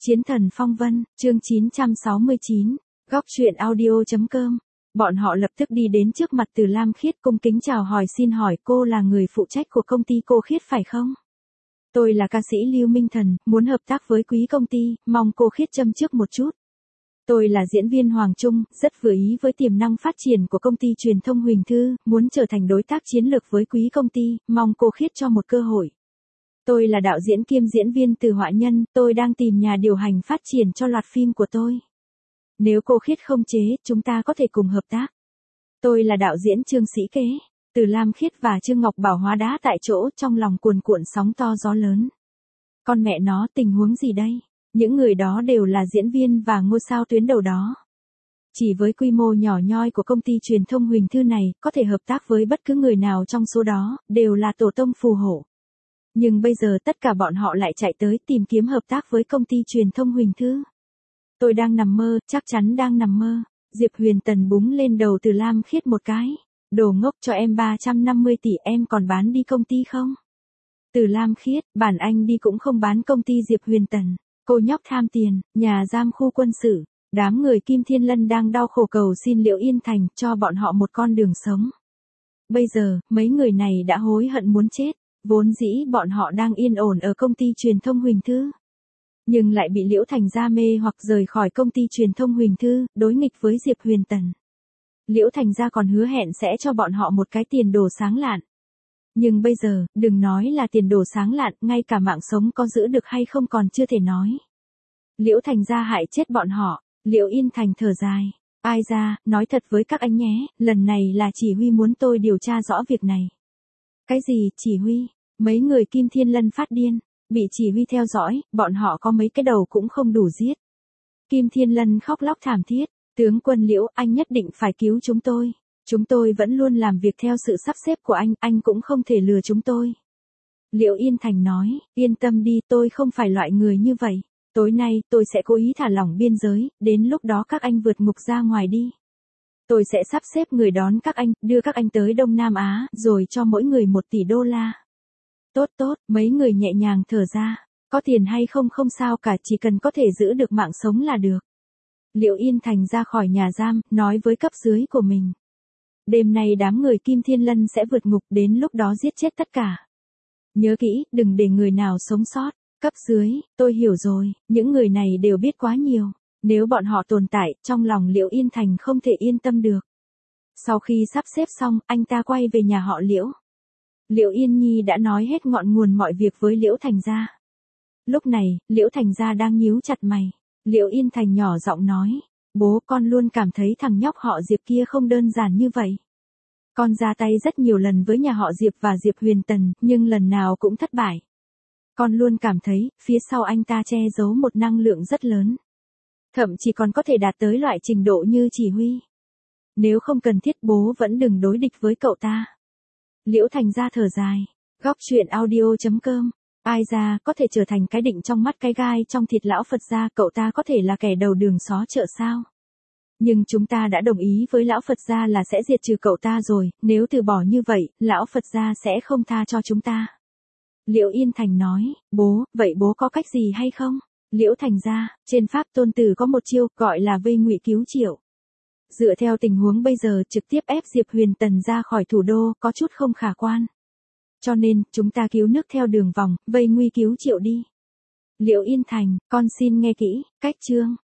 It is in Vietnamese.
Chiến thần phong vân, chương 969, góc truyện audio.com. Bọn họ lập tức đi đến trước mặt Từ Lam Khiết cung kính chào hỏi, xin hỏi cô là người phụ trách của công ty cô Khiết phải không? Tôi là ca sĩ Lưu Minh Thần, muốn hợp tác với quý công ty, mong cô Khiết châm trước một chút. Tôi là diễn viên Hoàng Trung, rất vừa ý với tiềm năng phát triển của công ty truyền thông Huỳnh Thư, muốn trở thành đối tác chiến lược với quý công ty, mong cô Khiết cho một cơ hội. Tôi là đạo diễn kiêm diễn viên Từ Họa Nhân, tôi đang tìm nhà điều hành phát triển cho loạt phim của tôi. Nếu cô Khiết không chế, chúng ta có thể cùng hợp tác. Tôi là đạo diễn Trương Sĩ Kế. Từ Lam Khiết và Trương Ngọc Bảo hóa đá tại chỗ, trong lòng cuồn cuộn sóng to gió lớn. Con mẹ nó, tình huống gì đây? Những người đó đều là diễn viên và ngôi sao tuyến đầu đó. Chỉ với quy mô nhỏ nhoi của công ty truyền thông Huỳnh Thư này, có thể hợp tác với bất cứ người nào trong số đó, đều là tổ tông phù hộ. Nhưng bây giờ tất cả bọn họ lại chạy tới tìm kiếm hợp tác với công ty truyền thông Huỳnh Thư. Tôi đang nằm mơ, chắc chắn đang nằm mơ. Diệp Huyền Tần búng lên đầu Từ Lam Khiết một cái. Đồ ngốc, cho em 350 tỷ em còn bán đi công ty không? Từ Lam Khiết, bản anh đi cũng không bán công ty Diệp Huyền Tần. Cô nhóc tham tiền, nhà giam khu quân sự. Đám người Kim Thiên Lân đang đau khổ cầu xin Liễu Yên Thành cho bọn họ một con đường sống. Bây giờ, mấy người này đã hối hận muốn chết. Vốn dĩ bọn họ đang yên ổn ở công ty truyền thông Huỳnh Thư. Nhưng lại bị Liễu Thành Gia mê hoặc rời khỏi công ty truyền thông Huỳnh Thư, đối nghịch với Diệp Huyền Tần. Liễu Thành Gia còn hứa hẹn sẽ cho bọn họ một cái tiền đồ sáng lạn. Nhưng bây giờ, đừng nói là tiền đồ sáng lạn, ngay cả mạng sống có giữ được hay không còn chưa thể nói. Liễu Thành Gia hại chết bọn họ. Liễu Yên Thành thở dài. Ai ra, nói thật với các anh nhé, lần này là chỉ huy muốn tôi điều tra rõ việc này. Cái gì, chỉ huy? Mấy người Kim Thiên Lân phát điên. Bị chỉ huy theo dõi, bọn họ có mấy cái đầu cũng không đủ giết. Kim Thiên Lân khóc lóc thảm thiết. Tướng quân Liễu, anh nhất định phải cứu chúng tôi. Chúng tôi vẫn luôn làm việc theo sự sắp xếp của anh cũng không thể lừa chúng tôi. Liễu Yên Thành nói, yên tâm đi, tôi không phải loại người như vậy. Tối nay, tôi sẽ cố ý thả lỏng biên giới, đến lúc đó các anh vượt ngục ra ngoài đi. Tôi sẽ sắp xếp người đón các anh, đưa các anh tới Đông Nam Á, rồi cho mỗi người 1 tỷ đô la. Tốt tốt, mấy người nhẹ nhàng thở ra. Có tiền hay không không sao cả, chỉ cần có thể giữ được mạng sống là được. Liễu Yên Thành ra khỏi nhà giam, nói với cấp dưới của mình. Đêm nay đám người Kim Thiên Lân sẽ vượt ngục, đến lúc đó giết chết tất cả. Nhớ kỹ, đừng để người nào sống sót. Cấp dưới, tôi hiểu rồi, những người này đều biết quá nhiều. Nếu bọn họ tồn tại, trong lòng Liễu Yên Thành không thể yên tâm được. Sau khi sắp xếp xong, anh ta quay về nhà họ Liễu. Liễu Yên Nhi đã nói hết ngọn nguồn mọi việc với Liễu Thành Gia. Lúc này, Liễu Thành Gia đang nhíu chặt mày. Liễu Yên Thành nhỏ giọng nói, bố, con luôn cảm thấy thằng nhóc họ Diệp kia không đơn giản như vậy. Con ra tay rất nhiều lần với nhà họ Diệp và Diệp Huyền Tần, nhưng lần nào cũng thất bại. Con luôn cảm thấy, phía sau anh ta che giấu một năng lượng rất lớn. Thậm chí còn có thể đạt tới loại trình độ như chỉ huy. Nếu không cần thiết, bố vẫn đừng đối địch với cậu ta. Liễu Thành Gia thở dài. Góc truyện audio.com. Ai ra, có thể trở thành cái định trong mắt cái gai trong thịt lão Phật gia, cậu ta có thể là kẻ đầu đường xó chợ sao? Nhưng chúng ta đã đồng ý với lão Phật gia là sẽ diệt trừ cậu ta rồi, nếu từ bỏ như vậy, lão Phật gia sẽ không tha cho chúng ta. Liễu Yên Thành nói, bố, vậy bố có cách gì hay không? Liễu Thành Gia, trên Pháp Tôn Tử có một chiêu, gọi là vây ngụy cứu triệu. Dựa theo tình huống bây giờ, trực tiếp ép Diệp Huyền Tần ra khỏi thủ đô, có chút không khả quan. Cho nên, chúng ta cứu nước theo đường vòng, vây nguy cứu triệu đi. Liễu Yên Thành, con xin nghe kỹ, cách chương.